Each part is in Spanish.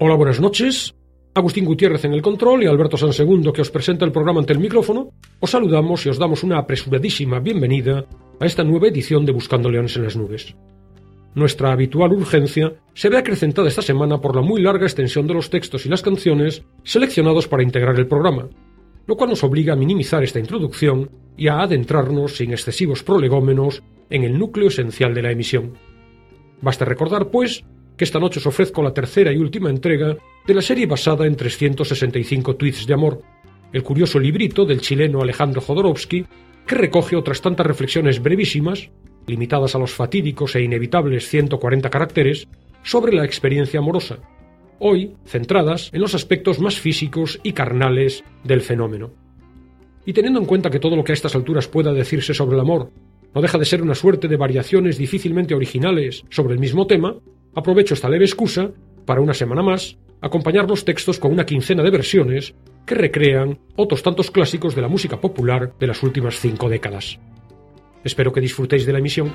Hola, buenas noches. Agustín Gutiérrez en el control y Alberto Sansegundo, que os presenta el programa ante el micrófono, os saludamos y os damos una apresuradísima bienvenida a esta nueva edición de Buscando Leones en las Nubes. Nuestra habitual urgencia se ve acrecentada esta semana por la muy larga extensión de los textos y las canciones seleccionados para integrar el programa, lo cual nos obliga a minimizar esta introducción y a adentrarnos sin excesivos prolegómenos en el núcleo esencial de la emisión. Basta recordar, pues, que esta noche os ofrezco la tercera y última entrega de la serie basada en 365 tweets de amor, el curioso librito del chileno Alejandro Jodorowsky, que recoge otras tantas reflexiones brevísimas, limitadas a los fatídicos e inevitables 140 caracteres, sobre la experiencia amorosa, hoy centradas en los aspectos más físicos y carnales del fenómeno. Y teniendo en cuenta que todo lo que a estas alturas pueda decirse sobre el amor no deja de ser una suerte de variaciones difícilmente originales sobre el mismo tema, aprovecho esta leve excusa para una semana más acompañar los textos con una quincena de versiones que recrean otros tantos clásicos de la música popular de las últimas 5 décadas. Espero que disfrutéis de la emisión.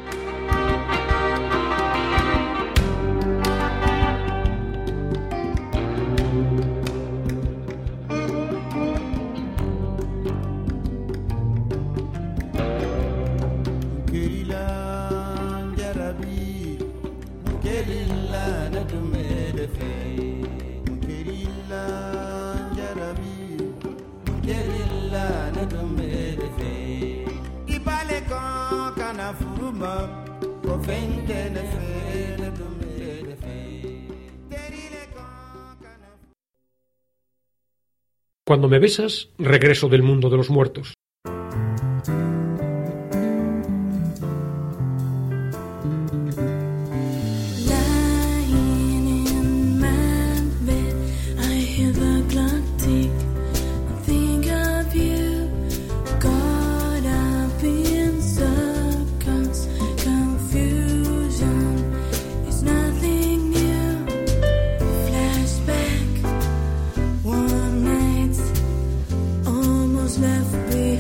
Cuando me besas, regreso del mundo de los muertos. Left behind.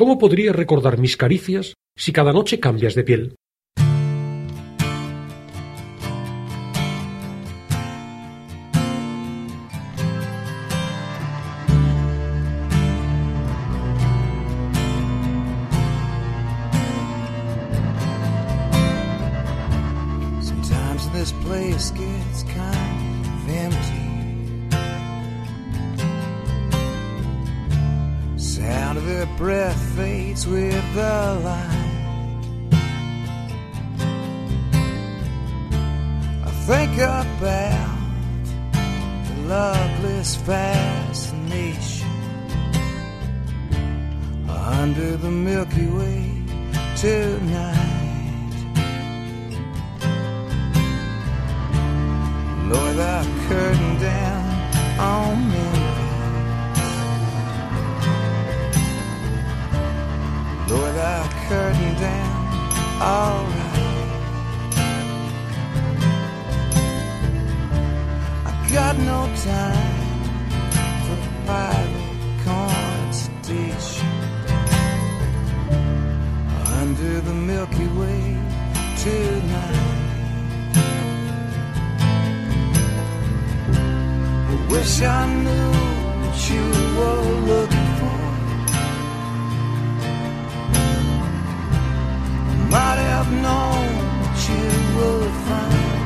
¿Cómo podría recordar mis caricias si cada noche cambias de piel? This place gets kind of empty. Sound of her breath fades with the light. I think about the loveless fascination under the Milky Way tonight. Lower the curtain down on Memphis. Lower the curtain down, alright. I got no time for private consultation under the Milky Way tonight. Wish I knew what you were looking for. I might have known what you would find.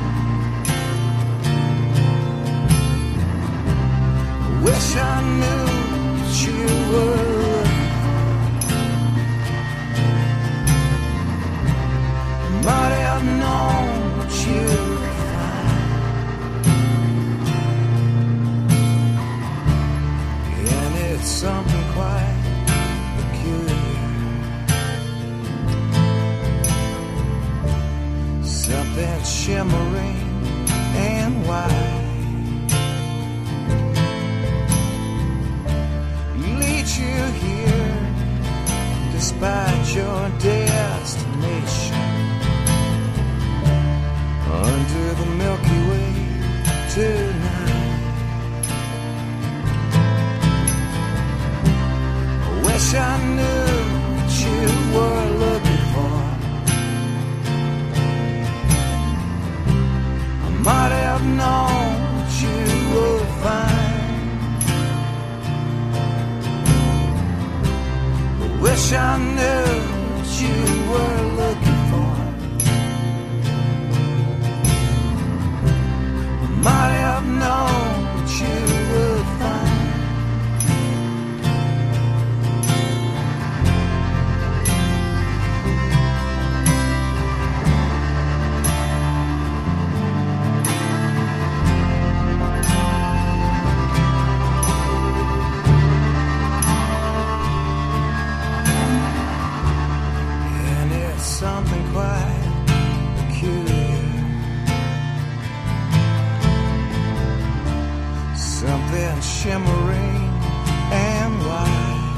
Wish I knew what you were looking for. I might have known what you would find. Something quite peculiar, something shimmering and white, leads you here despite your destination under the Milky Way tonight. Wish I knew what you were looking for. I might have known what you would find. Wish I knew what you were looking for. I might have known what you would find. Something quite peculiar, something shimmering and white,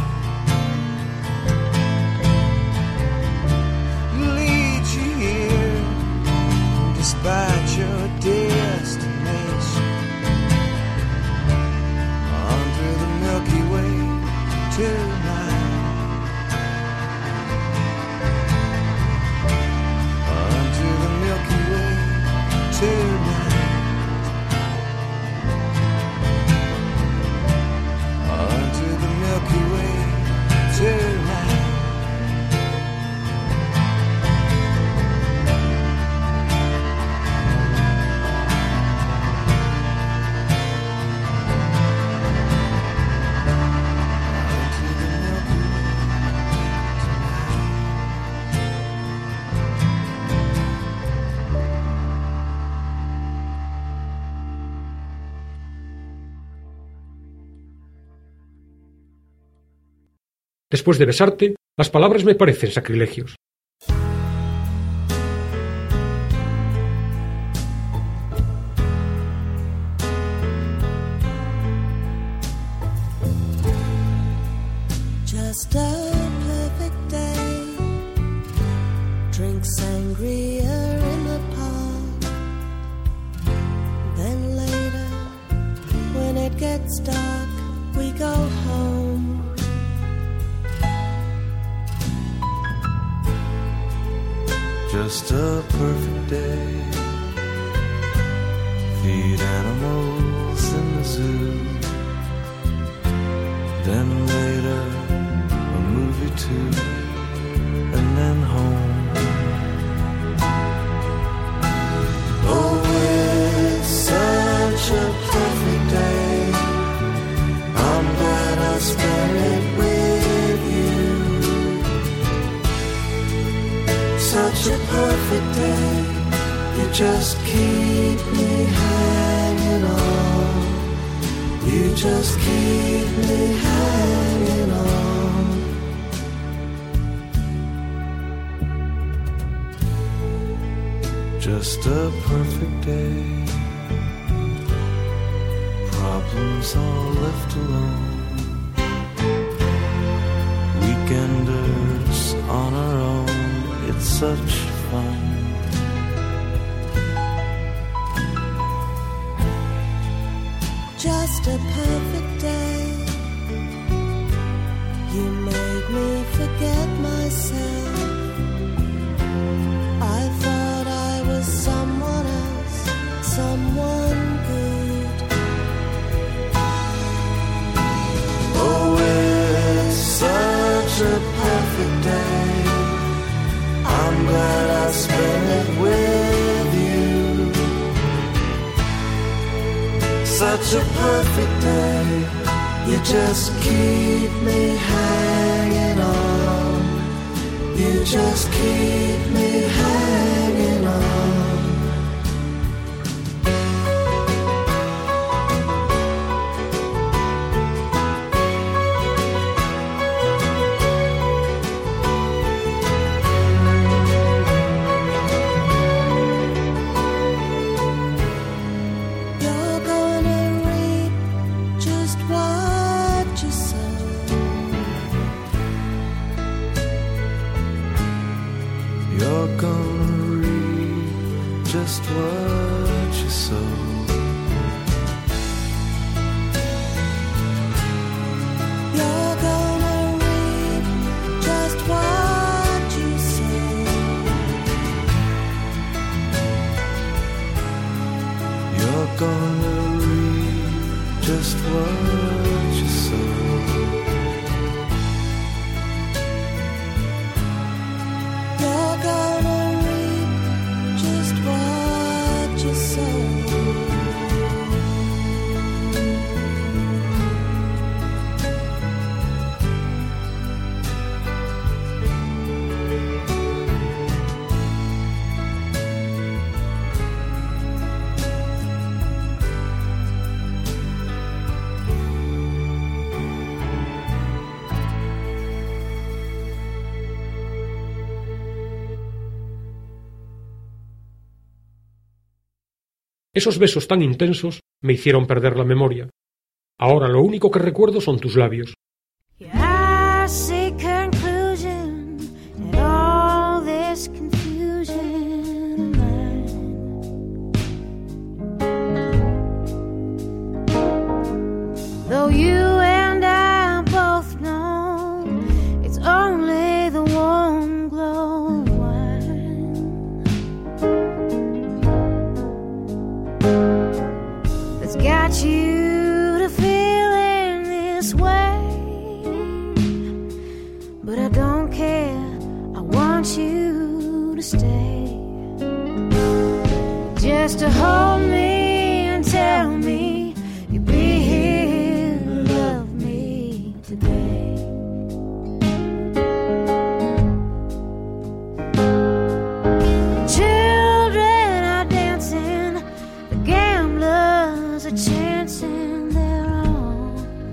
leads you here despite your destination under the Milky Way tonight. Tonight, under the Milky Way tonight. Después de besarte, las palabras me parecen sacrilegios. Just a perfect day. Drink sangria in the park. Then later, when it gets dark, we go home. Just a perfect day. Feed animals in the zoo. Then later a movie too. And then home. Oh, it's such a perfect day. I'm glad I spent it with you. Such a perfect day. You just keep me hanging on. You just keep me hanging on. Just a perfect day. Problems all left alone. Weekenders on our own. It's such fun. Just a perfect day. You made me forget myself. I thought I was someone else, someone good. Oh, it's such a perfect day. I'm glad I spent it with you. Such a perfect day. You just keep me hanging on. You just keep me hanging on. You're gonna reap just what you sow. You're gonna reap just what you sow. You're gonna reap just what you sow. You're gonna reap just what you sow. You're gonna reap just what you sow. Esos besos tan intensos me hicieron perder la memoria. Ahora lo único que recuerdo son tus labios. I see conclusion in all this confusion of mine. Though you and I both know it's only the warm glow of wine that's got you to feeling this way. But I don't care, I want you to stay. Just to hold me and tell me you'll be here to love me today. Children are dancing, the gamblers are chancing their own.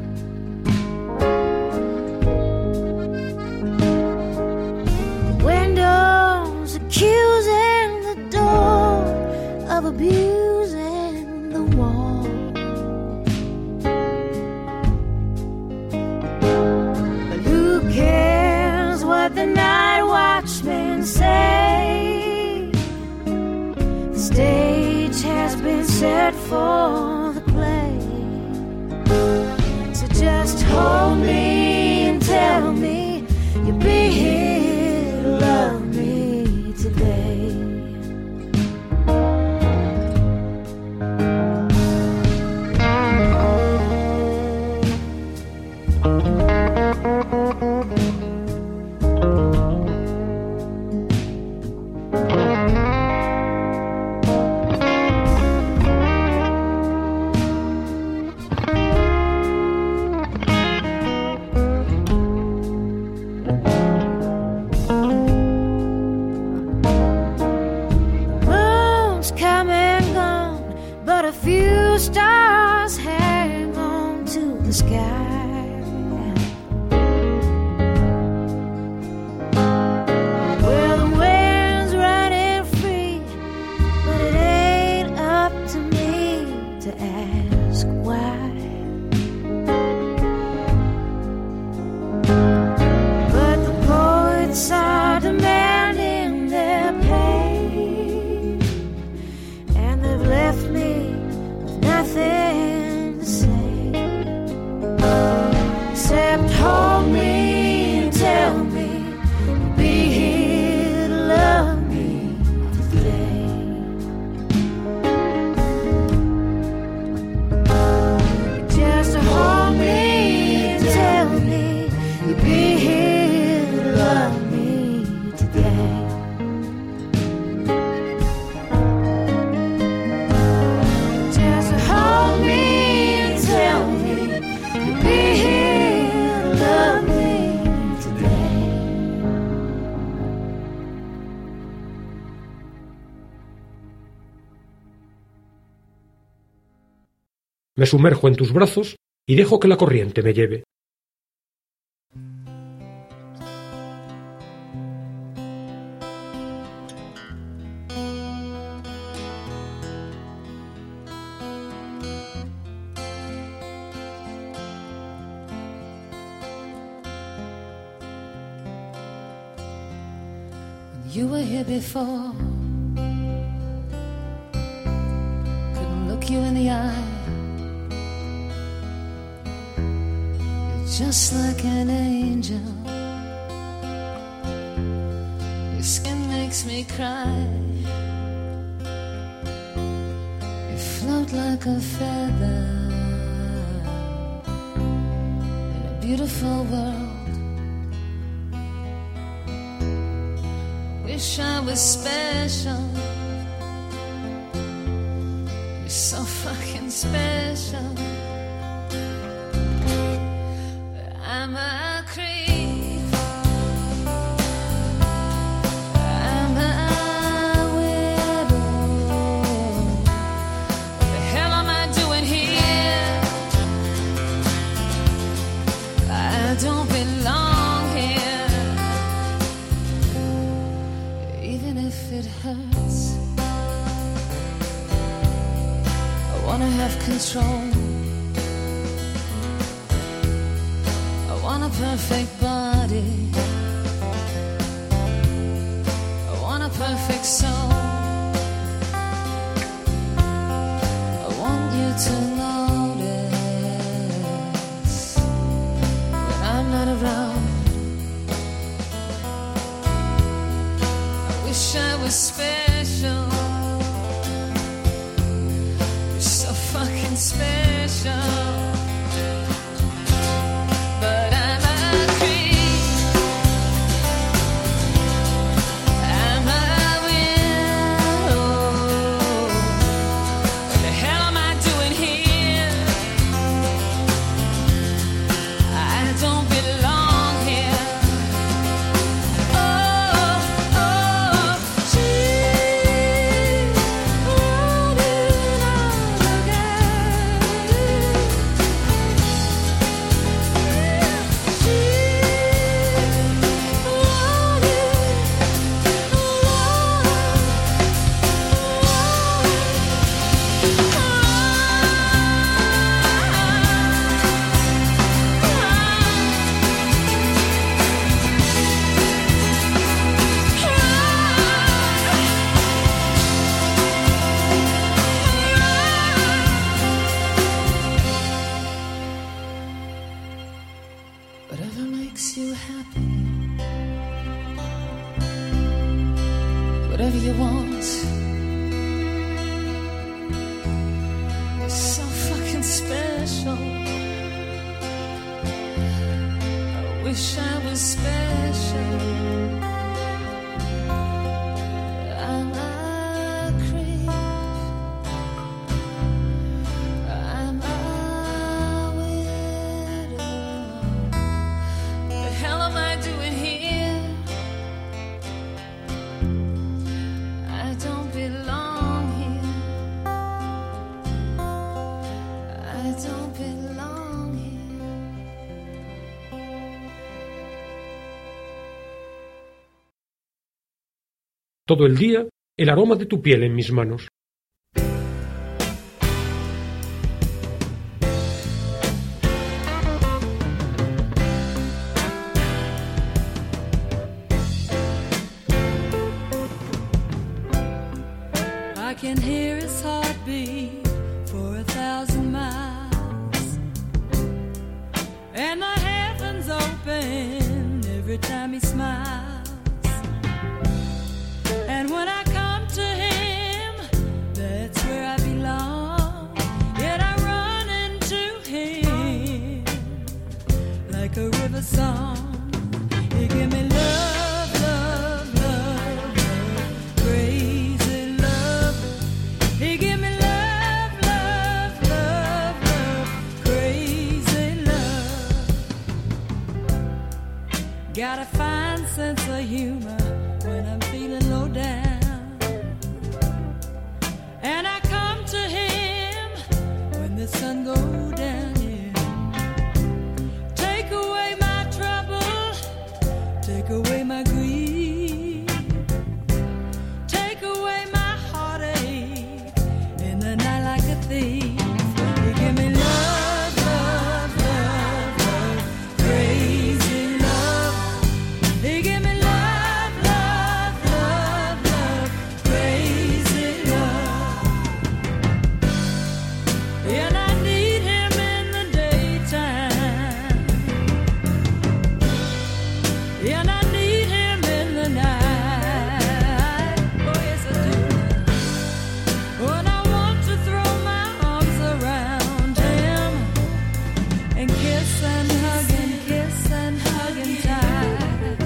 Windows accusing the door of abusing the wall. But who cares what the night watchmen say? The stage has been set for the play. So just hold me and tell me you'll be here to love me today. Moon's come and gone, but a few stars hang on to the sky. Well, the wind's running free, but it ain't up to me to ask why. But the poets are demanding their pay, and they've left me with nothing to say, except hold me and tell me you'll be here to love me today. Just hold me and tell me you'll be here to love me today. Just hold me and tell me you'll be here to love me today. Me sumerjo en tus brazos y dejo que la corriente me lleve. You were here before. Couldn't look you in the eye. You're just like an angel. Your skin makes me cry. You float like a feather in a beautiful world. Wish I was special. You're so fucking special. But I'm a creep. I'm a widow. What the hell am I doing here? I don't belong here. Even if it hurts, I wanna have control. I want a perfect body. I want a perfect soul. I want you to notice when I'm not around. Wish I was special. You're so fucking special. But I'm a creep. I'm a widow. What the hell am I doing here? I don't belong here. Whatever makes you happy, whatever you want. You're so fucking special. wish I was special. I'm a creep. I'm a widow. The hell am I doing here? I don't belong here. I don't belong here. Todo el día, el aroma de tu piel en mis manos. I can hear his heartbeat for 1,000 miles, and the heavens open every time he smiles. And when I come to him, that's where I belong. Yet I run into him like a river song. He give me love, love, love, love, crazy love. He give me love, love, love, love, crazy love. Got a fine sense of humor when I'm feeling low down, and I come to him when the sun goes down. Yeah. Take away my trouble, take away my grief, take away my heartache in the night like a thief. You give me love, love, love, love, crazy love. You give me love, love, love, love, crazy love. And I need him in the daytime, and I need him in the night. Oh yes I do. When I want to throw my arms around him and kiss and hug and kiss and hug and tight.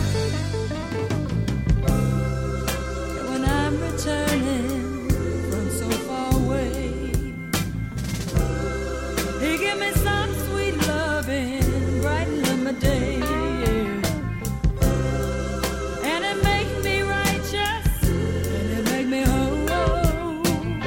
And when I'm returning from so far away, he give me some sweet loving, brightening my day. And it make me righteous, and it make me whole,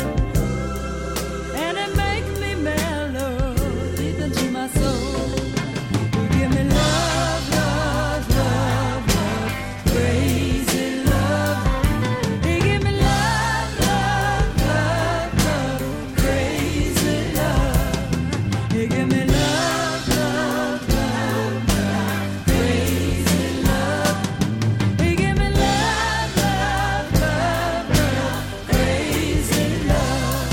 and it make me mellow deep into my soul. You give me love, love, love, love, crazy love. You give me love, love, love, love, crazy love. You give me love, love, love, love, crazy love. You give me love, love, love, love, crazy love.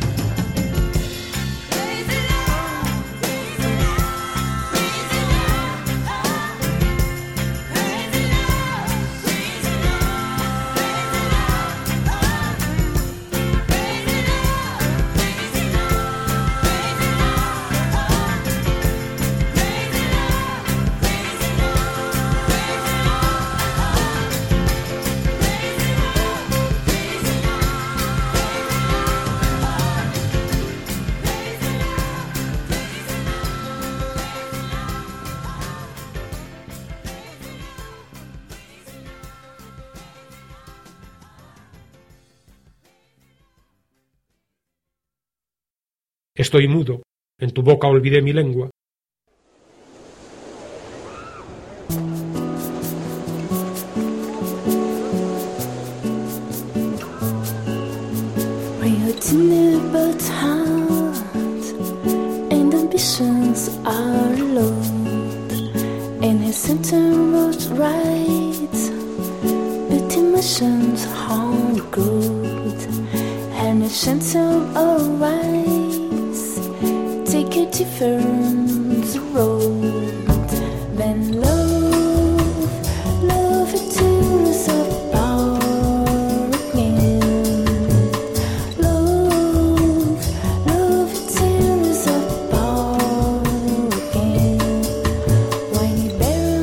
Crazy love, crazy love, crazy love, crazy love, crazy Estoy mudo, en tu boca olvidé mi lengua. When you're timid but hard, and ambitions are low, and his center was right, but emotions aren't good, and the center always take a different road. Then love it tears apart again. Love it tears apart again. When you bury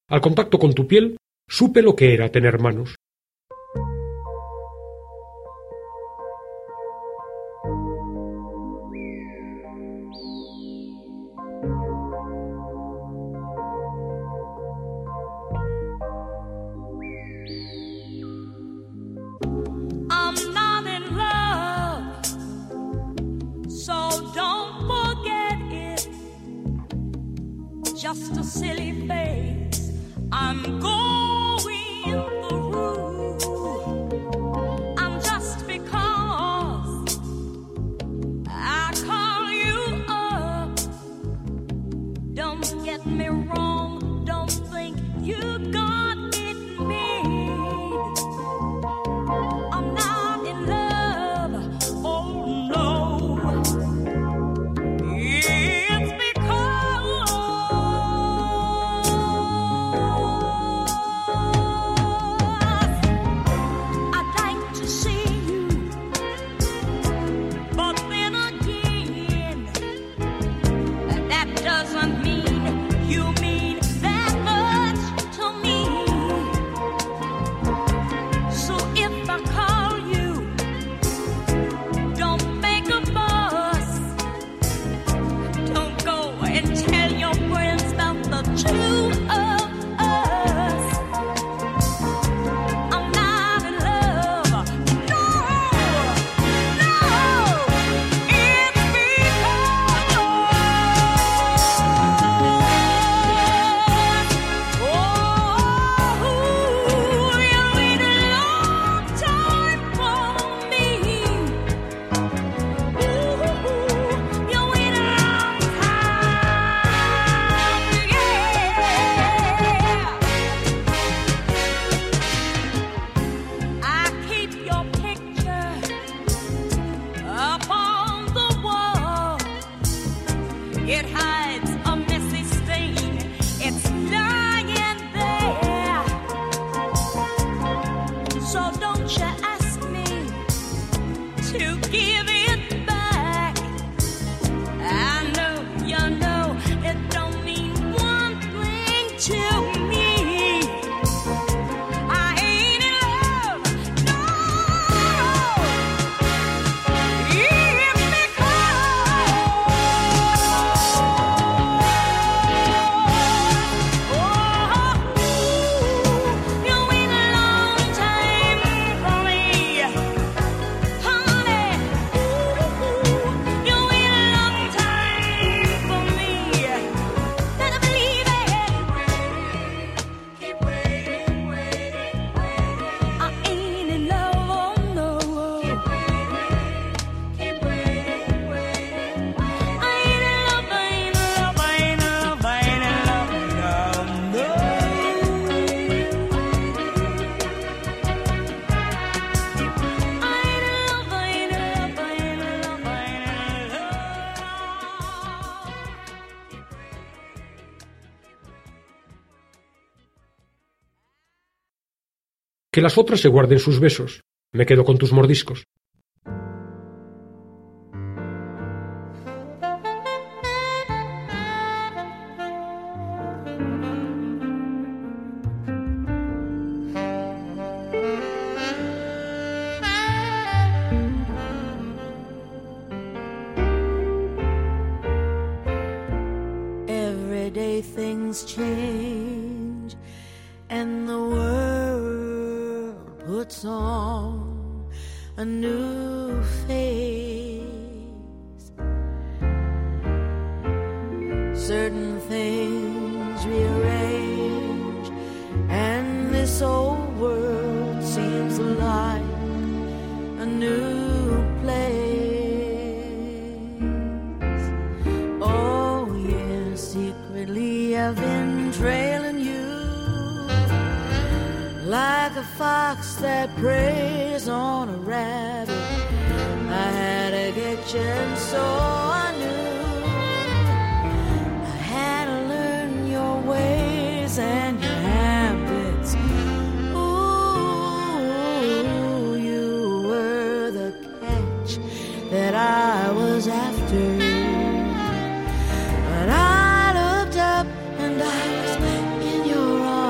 Al contacto con tu piel, supe lo que era tener manos. I'm not in love, so don't forget it. Just a silly phase I'm going through. And just because I call you up, don't get me wrong, don't think you got it made. I'm not in love, oh no. It's because I'd like to see you, but then again, that doesn't mean you mean that much to me. So if I call you, don't make a fuss. Don't go and tell your friends about the two of us. I'm not in love. No, no. It's because you waited a long time for me. You waited a long time, yeah. I keep your picture up on the wall. It hides a messy stain. It's lying there. So don't you ask me to give it back. I know you know it don't mean one thing to me. I ain't in love, no. It's because you wait a long time for me, honey. You wait a long time for me. Better believe it. Keep waiting, waiting, waiting. I ain't in love, oh no. Keep waiting, waiting. I ain't in love, I ain't in love, I ain't in love, I ain't in love, no, no. I ain't in love, I ain't in love, I ain't in love, I ain't in love. Que las otras se guarden sus besos. Me quedo con tus mordiscos. Every day things change and the world puts on a new face. Certain things rearrange and this old world seems like a new place. Oh yeah, secretly I've been trailing you like a fox that preys on a rabbit. I had to get you, and so I knew I had to learn your ways and your habits. Ooh, you were the catch that I was after. But I looked up and I was in your arms.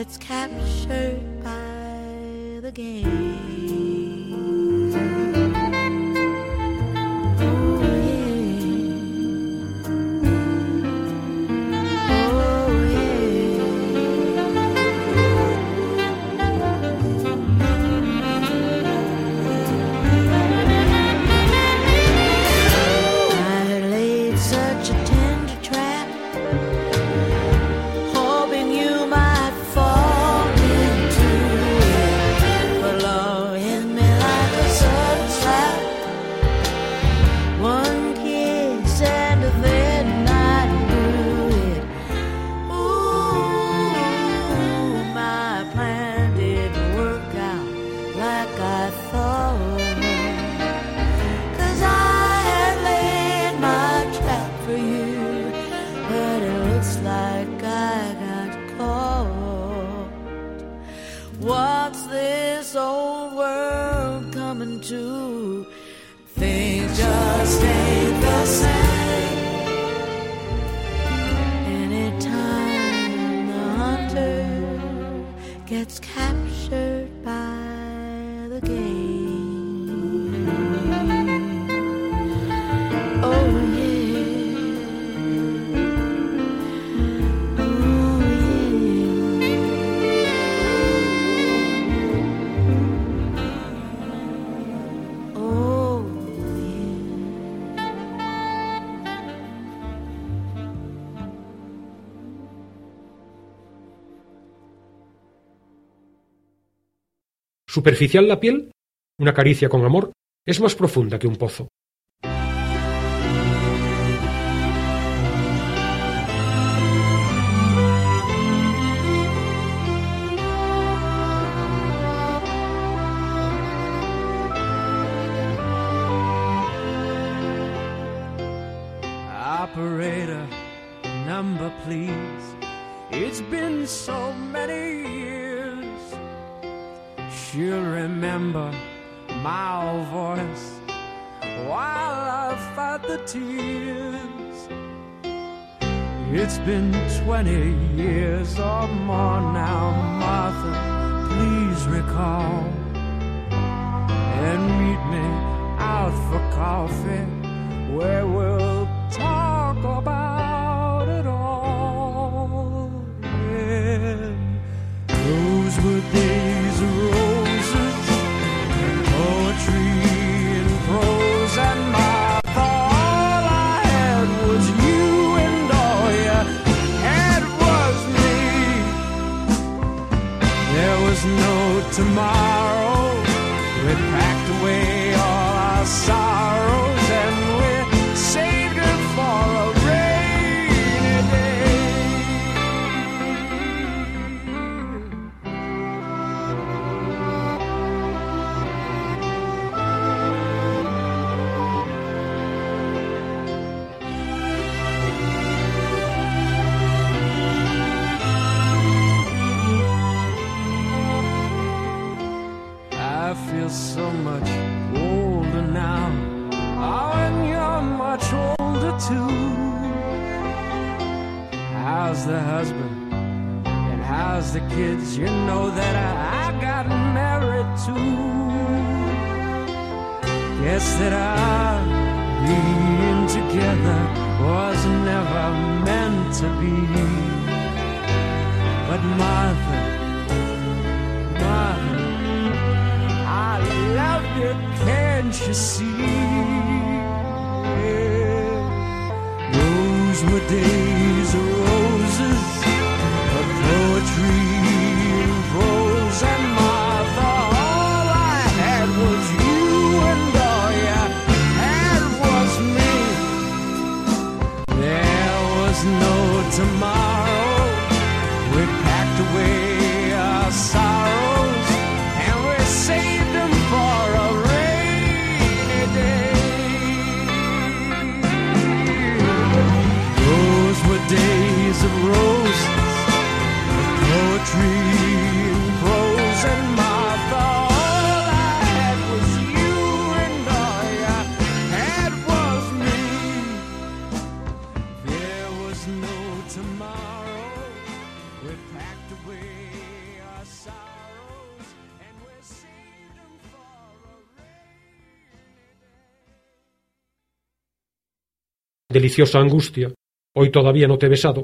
gets captured by the game. Oh yeah. Oh yeah. I had laid such a tender trap, hoping you might fall into it, but love hit me like a sudden slap. One kiss and then I knew it. Ooh, my plan didn't work out like I thought, 'cause I had laid my trap for you, but it looks like I got caught. What's this old world coming to? Things just ain't the same. Anytime the hunter gets captured by the game. Oh yeah. Oh yeah. Oh Superficial la piel, una caricia con amor es más profunda que un pozo. Operator, number please. It's been so many years. She'll remember my old voice while I fight the tears. It's been 20 years or more now, Martha, please recall and meet me out for coffee where we'll talk about it all. Yeah. Those were days of roses, poetry and prose, and my thought all I had was you, and all you had was me. There was no tomorrow. We packed away all our sorrows and we saved it for a rainy day. I feel so much older now. Oh, and you're much older too. How's the husband? And how's the kids? You know that I got married too. Guess that our being together was never meant to be. But Martha, Martha, I love you, can't you see? Yeah. Those were days of roses, of poetry and prose, and Martha, all I had was you, and all you had was me. There was no tomorrow. We packed away our sorrows and we saved them for a rainy day. Those were days of roses, of poetry and prose, and Martha, all I had was you, and all you had was me. There was no tomorrow. Deliciosa angustia, hoy todavía no te he besado.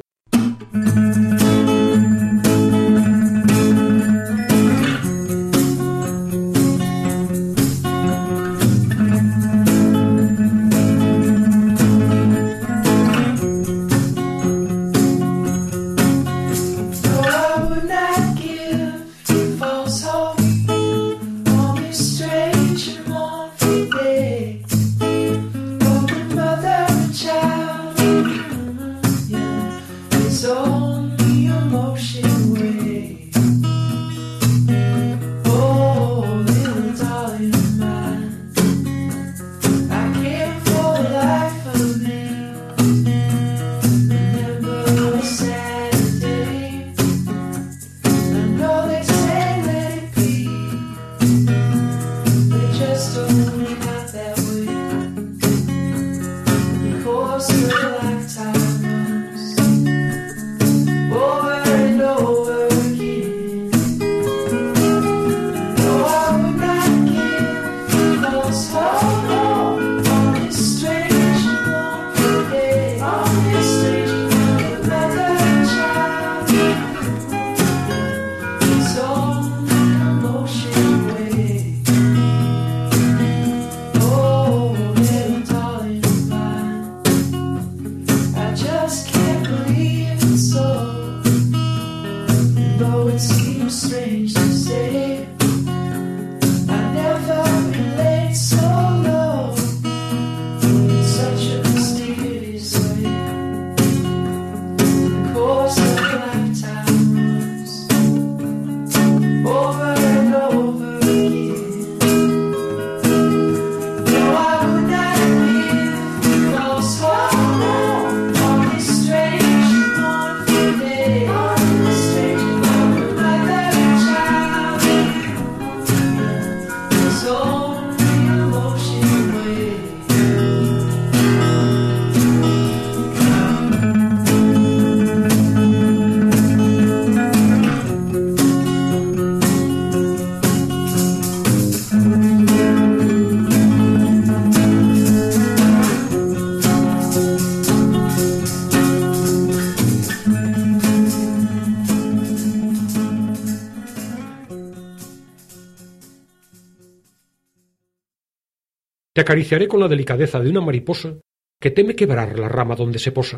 Te acariciaré con la delicadeza de una mariposa que teme quebrar la rama donde se posa.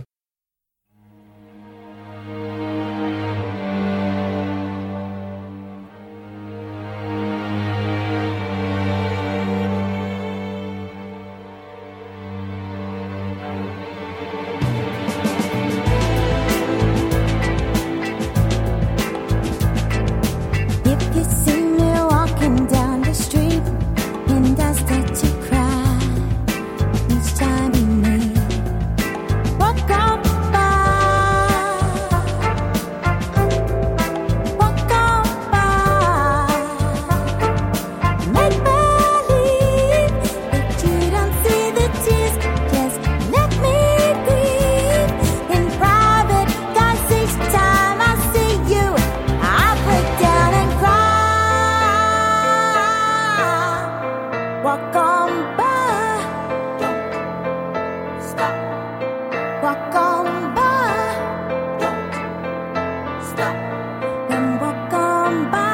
If you see me walking down the street and I start to cry each time you meet, walk on by, walk on by. Make believe that you don't see the tears. Just let me grieve in private. 'Cause each time I see you, I break down and cry. Walk on by, don't stop. Walk on by, don't stop. And walk on by.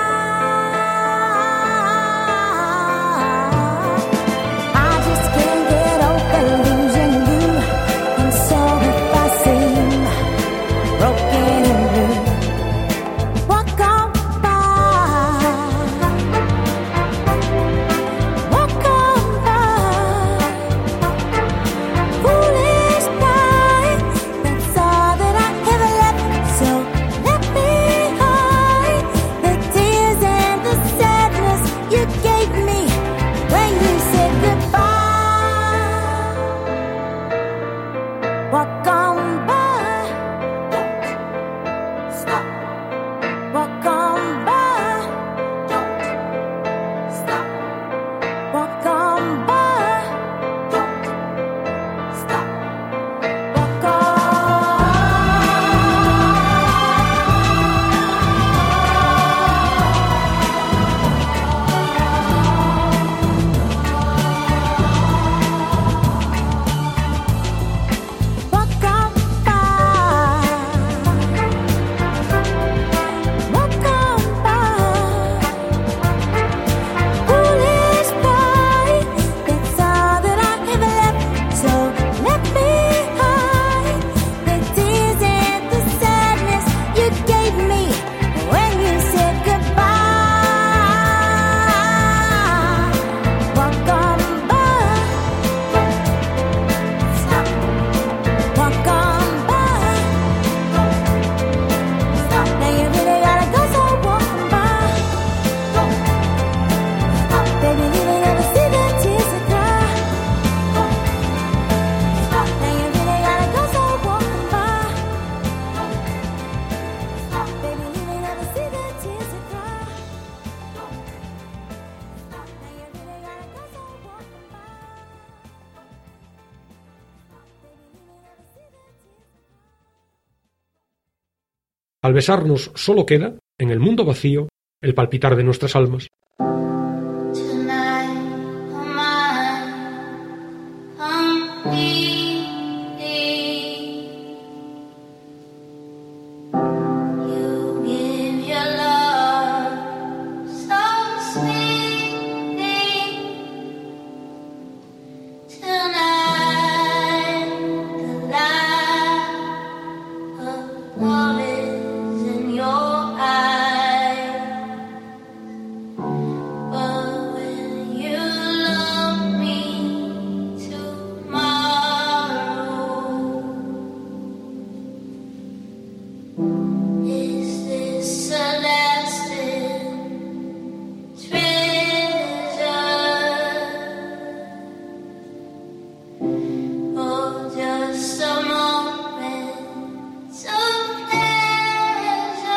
I just can't get over losing you, and so if I seem broken and blue, walk on by, walk on by. Foolish pride, that's all that I ever left. So let me hide the tears and the sadness you gave me when you said goodbye. Walk on by, don't stop. Walk on by, don't stop. Walk on by, don't stop. Walk on. Al besarnos solo queda, en el mundo vacío, el palpitar de nuestras almas. Tonight, oh my, you give your love so sweetly. Tonight, the light of love is in your eyes. But will you love me tomorrow? Is this a lasting treasure, or just a moment of pleasure?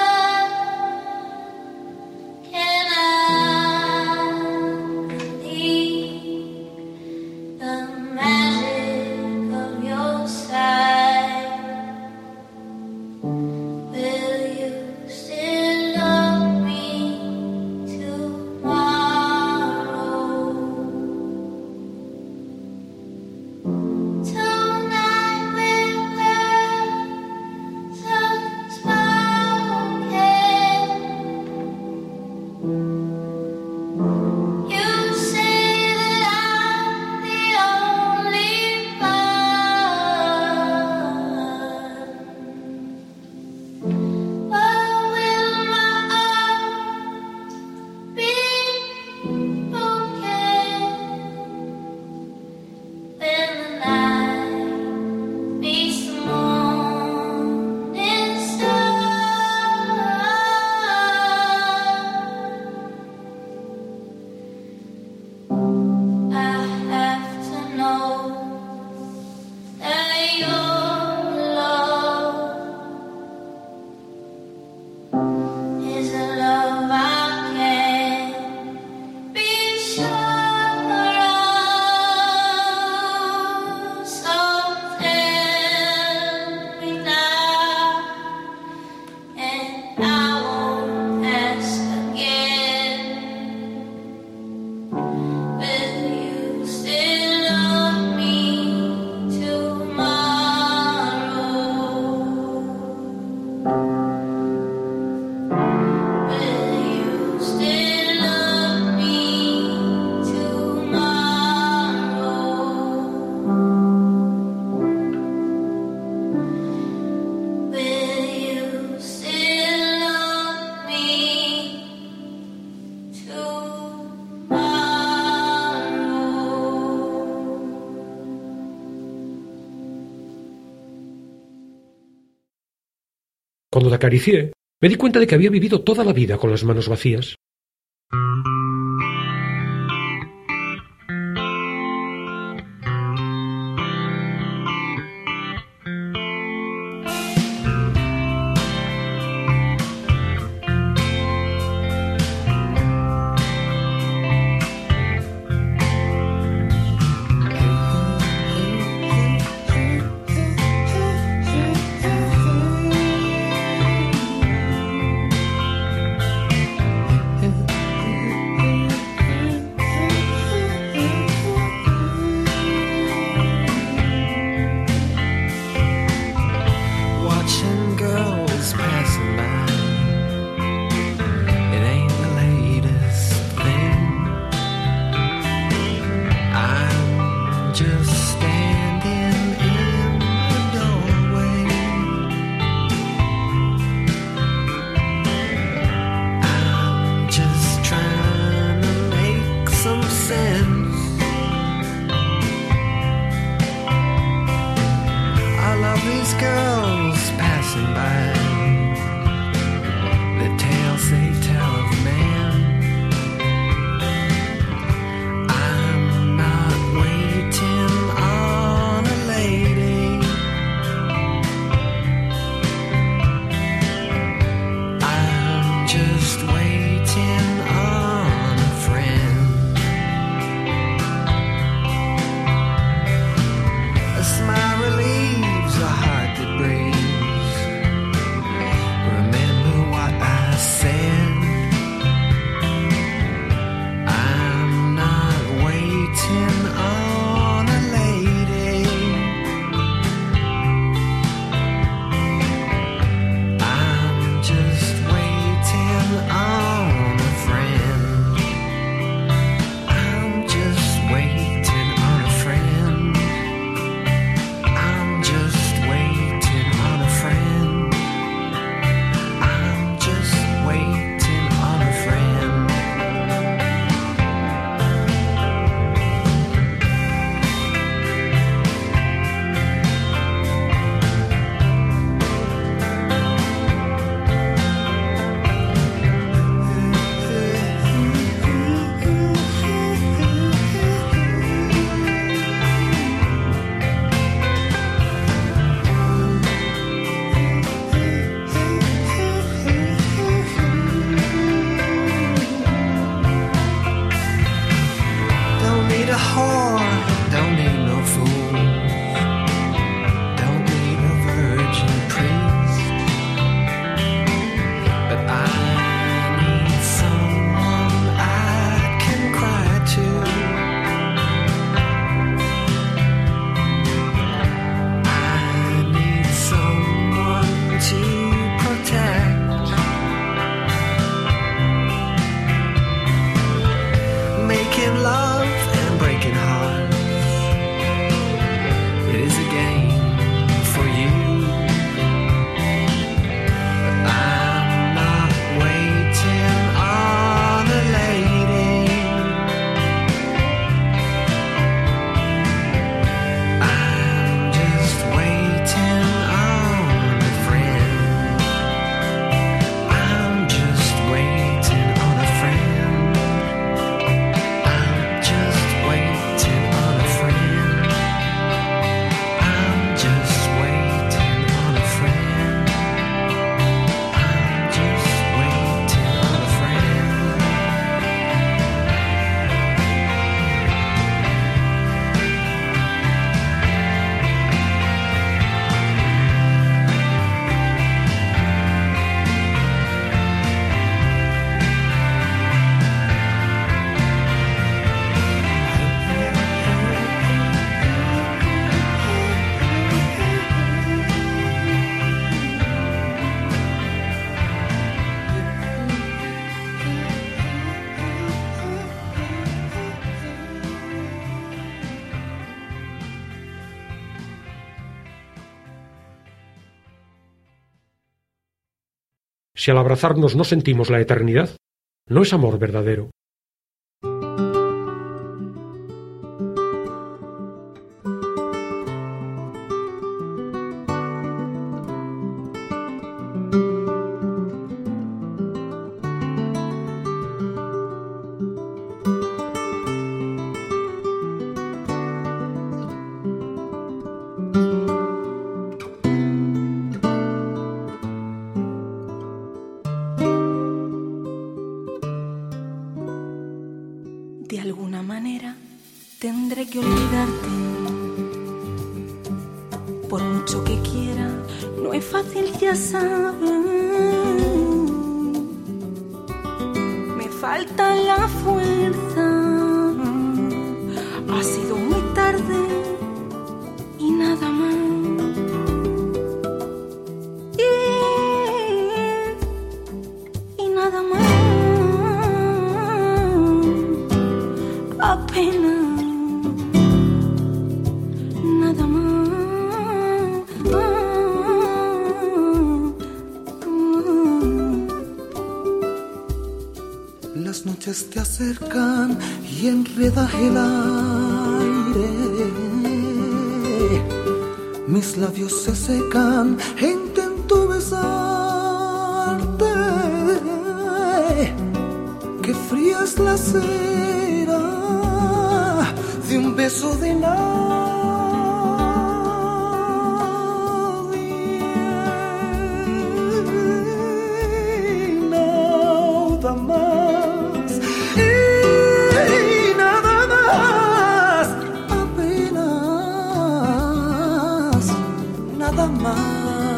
Can I believe the magic of your sight? Will you still love me tomorrow? Tonight with words unspoken, you say that I'm the only one. But will my heart be broken when the night meets the morning star? I have to know that your love is a love I can't be sure of. So tell me now, and I won't ask again. Will you still love me tomorrow? Will you still love me tomorrow? Will you still love me tomorrow? Cuando te acaricié, me di cuenta de que había vivido toda la vida con las manos vacías. Watching girls passing by, it ain't the latest thing. I'm just standing in the doorway. I'm just trying to make some sense. I love these girls passing by. The tales they tell of man. I'm not waiting on a lady. I'm just waiting on a friend. A smile relieves a heart that breaks. si al abrazarnos no sentimos la eternidad, no es amor verdadero. De alguna manera tendré que olvidarte. Por mucho que quiera, no es fácil, ya sabes. Me falta la fuerza. Ha sido muy tarde y nada más. Y nada más. Apenas, nada más. Las noches te acercan y enredas el aire. Mis labios se secan e intento besarte. Qué fría es la cera de un beso de nadie. Nada más y nada más, apenas nada más.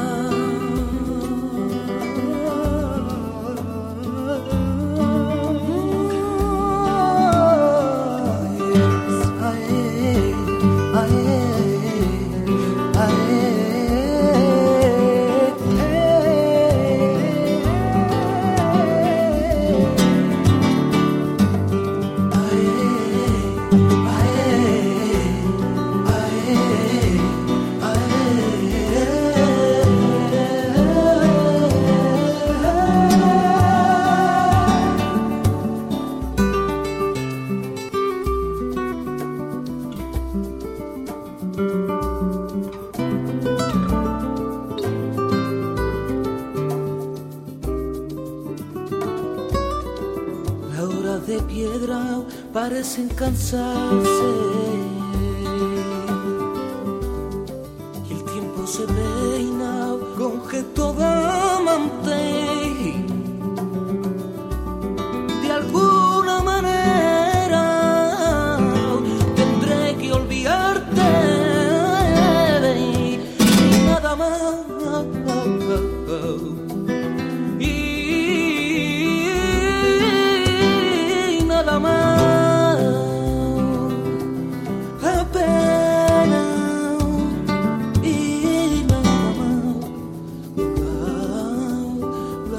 De piedra parecen cansarse y el tiempo se peina con gesto de amante. De alguna manera tendré que olvidarte y nada más. Nada más, apenas y nada más.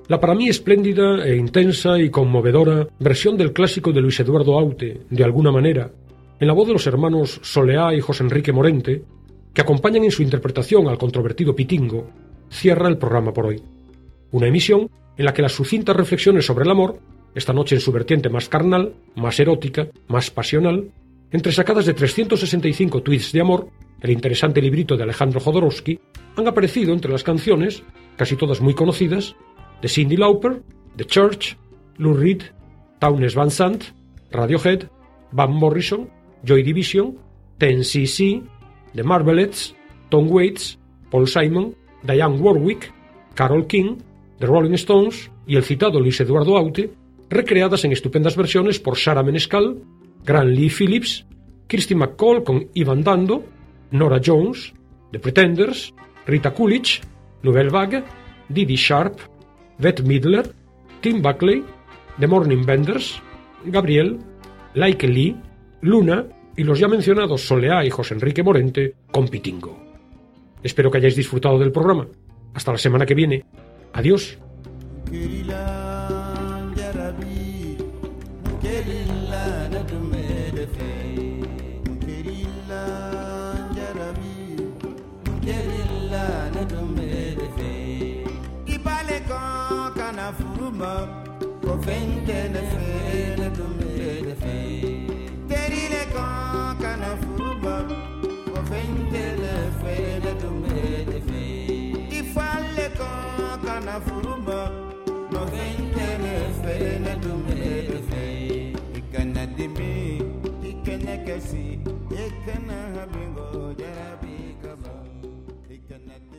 La para mí espléndida e intensa y conmovedora versión del clásico de Luis Eduardo Aute, De alguna manera, en la voz de los hermanos Soleá y José Enrique Morente, que acompañan en su interpretación al controvertido Pitingo, cierra el programa por hoy. Una emisión en la que las sucintas reflexiones sobre el amor, esta noche en su vertiente más carnal, más erótica, más pasional, entresacadas de 365 tweets de amor, el interesante librito de Alejandro Jodorowsky, han aparecido entre las canciones, casi todas muy conocidas, de Cyndi Lauper, The Church, Lou Reed, Townes Van Sant, Radiohead, Van Morrison, Joy Division, 10cc, The Marvelettes, Tom Waits, Paul Simon, Dionne Warwick, Carole King, The Rolling Stones y el citado Luis Eduardo Aute, recreadas en estupendas versiones por Sarah Menescal, Grant Lee Phillips, Kirsty McCall con Ivan Dando, Nora Jones, The Pretenders, Rita Coolidge, Nouvelle Vague, Didi Sharp, Bette Midler, Tim Buckley, The Morning Benders, Gabriel, Like Lee, Luna y los ya mencionados Soleá y José Enrique Morente con Pitingo. Espero que hayáis disfrutado del programa. Hasta la semana que viene. Adiós. Ikana bingo jarabi kaba ikana